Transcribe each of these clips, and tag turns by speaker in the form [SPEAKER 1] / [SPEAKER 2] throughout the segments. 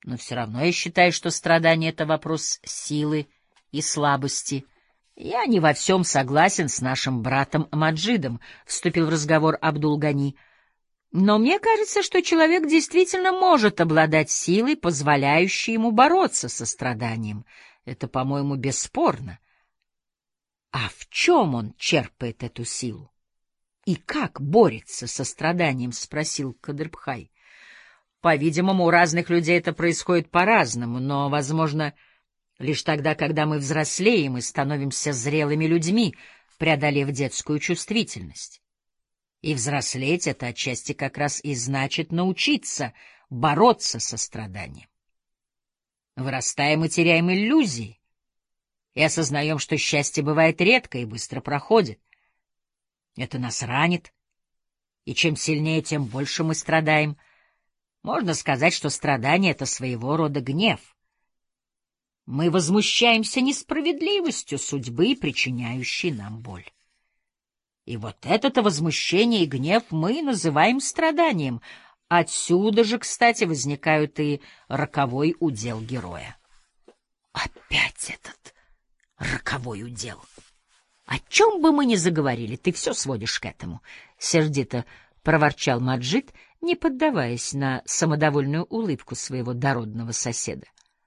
[SPEAKER 1] Но все равно я считаю, что страдание — это вопрос силы и слабости. Я не во всем согласен с нашим братом Маджидом, — вступил в разговор Абдул-Гани. Но мне кажется, что человек действительно может обладать силой, позволяющей ему бороться со страданием. Это, по-моему, бесспорно. А в чем он черпает эту силу? И как борется со страданием? — спросил Кадрбхай. По-видимому, у разных людей это происходит по-разному, но, возможно, лишь тогда, когда мы взрослеем и становимся зрелыми людьми, преодолев детскую чувствительность. И взрослеть — это отчасти как раз и значит научиться бороться со страданием. Вырастаем и теряем иллюзии, и осознаем, что счастье бывает редко и быстро проходит. Это нас ранит, и чем сильнее, тем больше мы страдаем. Можно сказать, что страдание — это своего рода гнев. Мы возмущаемся несправедливостью судьбы, причиняющей нам боль. И вот это-то возмущение и гнев мы называем страданием. Отсюда же, кстати, возникают и роковой удел героя. Опять этот роковой удел. О чем бы мы ни заговорили, ты все сводишь к этому, — сердито проворчал Маджид, не поддаваясь на самодовольную улыбку своего дородного соседа.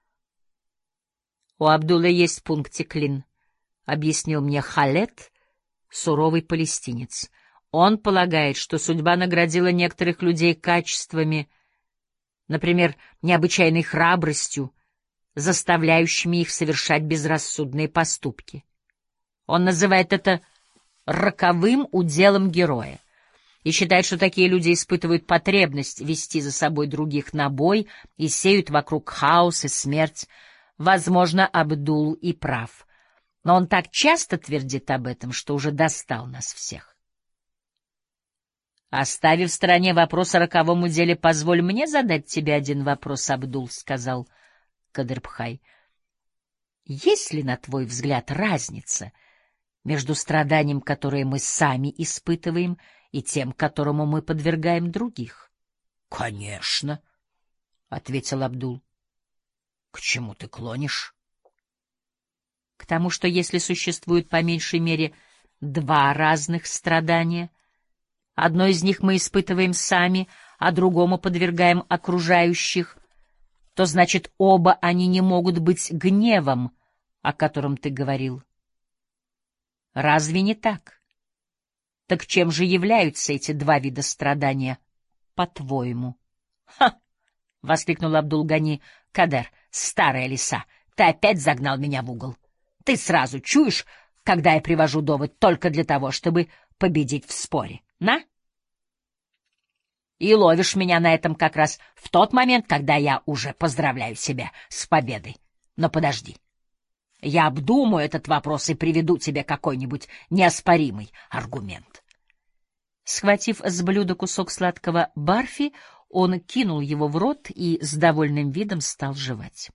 [SPEAKER 1] — У Абдулла есть пунктик, — объяснил мне Халед, суровый палестинец. Он полагает, что судьба наградила некоторых людей качествами, например, необычайной храбростью, заставляющими их совершать безрассудные поступки. Он называет это роковым уделом героя и считает, что такие люди испытывают потребность вести за собой других на бой и сеют вокруг хаос и смерть. Возможно, Абдул и прав. Но он так часто твердит об этом, что уже достал нас всех. Оставив в стороне вопрос о роковом уделе, позволь мне задать тебе один вопрос, Абдул, — сказал Кадрбхай. Есть ли, на твой взгляд, разница между страданием, которое мы сами испытываем, и тем, которому мы подвергаем других? — Конечно, — ответил Абдул. — К чему ты клонишь? — К тому, что если существует по меньшей мере два разных страдания, одно из них мы испытываем сами, а другому подвергаем окружающих, то значит, оба они не могут быть гневом, о котором ты говорил. Разве не так? Так чем же являются эти два вида страдания, по-твоему? — Ха! — воскликнул Абдул-Гани. — Кадер, старая лиса, ты опять загнал меня в угол. Ты сразу чуешь, когда я привожу довод только для того, чтобы победить в споре, на? И ловишь меня на этом как раз в тот момент, когда я уже поздравляю себя с победой. Но подожди. Я обдумаю этот вопрос и приведу тебе какой-нибудь неоспоримый аргумент. Схватив с блюда кусок сладкого барфи, он кинул его в рот и с довольным видом стал жевать.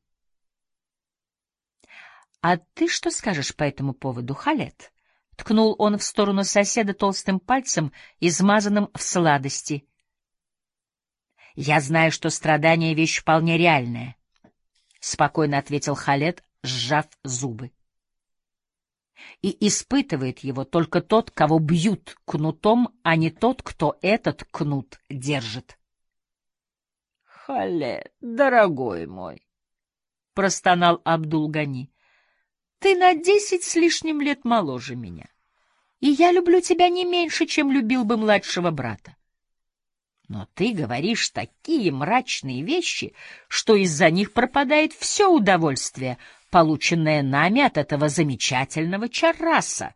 [SPEAKER 1] — А ты что скажешь по этому поводу, Халед? — ткнул он в сторону соседа толстым пальцем, измазанным в сладости. — Я знаю, что страдание — вещь вполне реальная, — спокойно ответил Халед, сжав зубы. И испытывает его только тот, кого бьют кнутом, а не тот, кто этот кнут держит. — Халед, дорогой мой, — простонал Абдул-Гани, — ты на 10 с лишним лет моложе меня, и я люблю тебя не меньше, чем любил бы младшего брата. Но ты говоришь такие мрачные вещи, что из-за них пропадает все удовольствие, полученное нами от этого замечательного чарраса.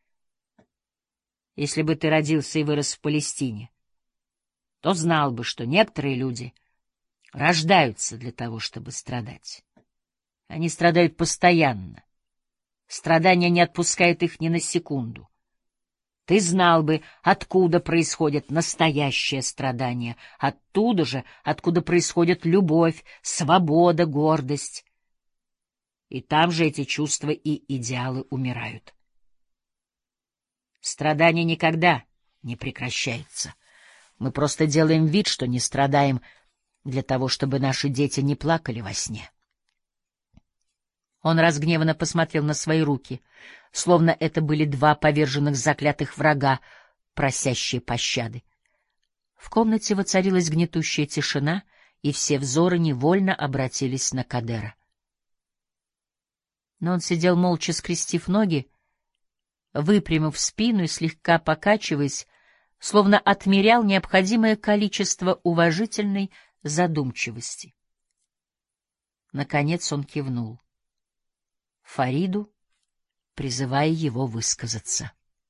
[SPEAKER 1] Если бы ты родился и вырос в Палестине, то знал бы, что некоторые люди рождаются для того, чтобы страдать. Они страдают постоянно. Страдания не отпускают их ни на секунду. Ты знал бы, откуда происходит настоящее страдание, оттуда же, откуда происходит любовь, свобода, гордость. И там же эти чувства и идеалы умирают. Страдание никогда не прекращается. Мы просто делаем вид, что не страдаем, для того, чтобы наши дети не плакали во сне. Он разгневанно посмотрел на свои руки, словно это были два поверженных заклятых врага, просящие пощады. В комнате воцарилась гнетущая тишина, и все взоры невольно обратились на Кадера. Но он сидел молча, скрестив ноги, выпрямив спину и слегка покачиваясь, словно отмерял необходимое количество уважительной задумчивости. Наконец он кивнул Фариду, призывая его высказаться.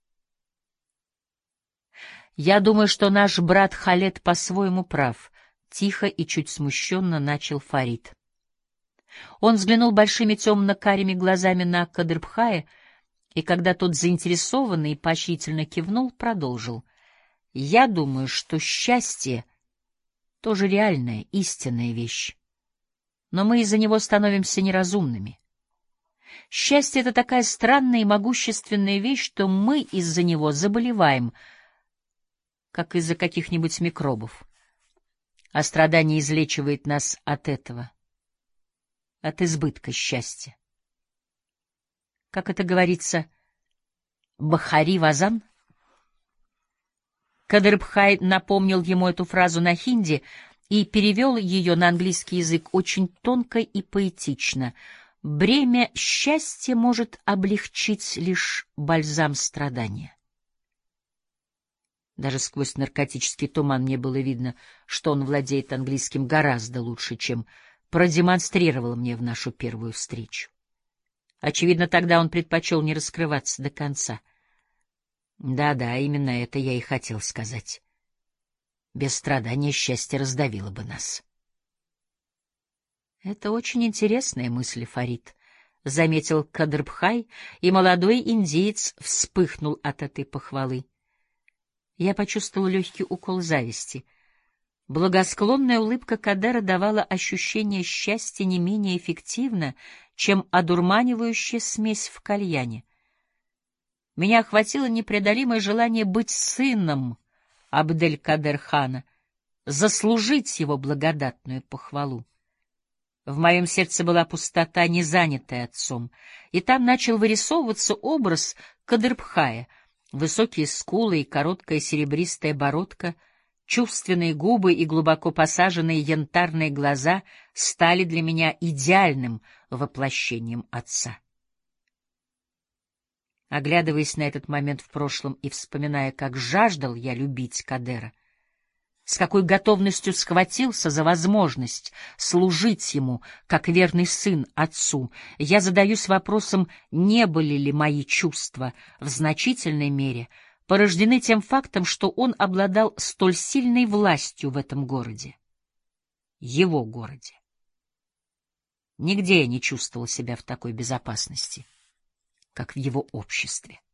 [SPEAKER 1] «Я думаю, что наш брат Халед по-своему прав», — тихо и чуть смущенно начал Фарид. Он взглянул большими темно-карими глазами на Кадрбхая, и когда тот заинтересованно и поощрительно кивнул, продолжил. «Я думаю, что счастье — тоже реальная, истинная вещь. Но мы из-за него становимся неразумными. Счастье — это такая странная и могущественная вещь, что мы из-за него заболеваем, как из-за каких-нибудь микробов. А страдание излечивает нас от этого, от избытка счастья. Как это говорится, Бахари Вазан?» Кадрбхай напомнил ему эту фразу на хинди и перевел ее на английский язык очень тонко и поэтично. «Бремя счастья может облегчить лишь бальзам страдания». Даже сквозь наркотический туман мне было видно, что он владеет английским гораздо лучше, чем продемонстрировал мне в нашу первую встречу. Очевидно, тогда он предпочел не раскрываться до конца. Да, именно это я и хотел сказать. Без страдания счастье раздавило бы нас. Это очень интересная мысль, Фарид, — заметил Кадрбхай, и молодой индиец вспыхнул от этой похвалы. Я почувствовал легкий укол зависти. Благосклонная улыбка Кадера давала ощущение счастья не менее эффективно, чем одурманивающая смесь в кальяне. Меня охватило непреодолимое желание быть сыном Абдель-Кадер-хана, заслужить его благодатную похвалу. В моем сердце была пустота, не занятая отцом, и там начал вырисовываться образ Кадрбхая: высокие скулы и короткая серебристая бородка, чувственные губы и глубоко посаженные янтарные глаза стали для меня идеальным воплощением отца. Оглядываясь на этот момент в прошлом и вспоминая, как жаждал я любить Кадера, с какой готовностью схватился за возможность служить ему, как верный сын отцу, я задаюсь вопросом, не были ли мои чувства в значительной мере порождены тем фактом, что он обладал столь сильной властью в этом городе, его городе. Нигде я не чувствовал себя в такой безопасности, как в его обществе.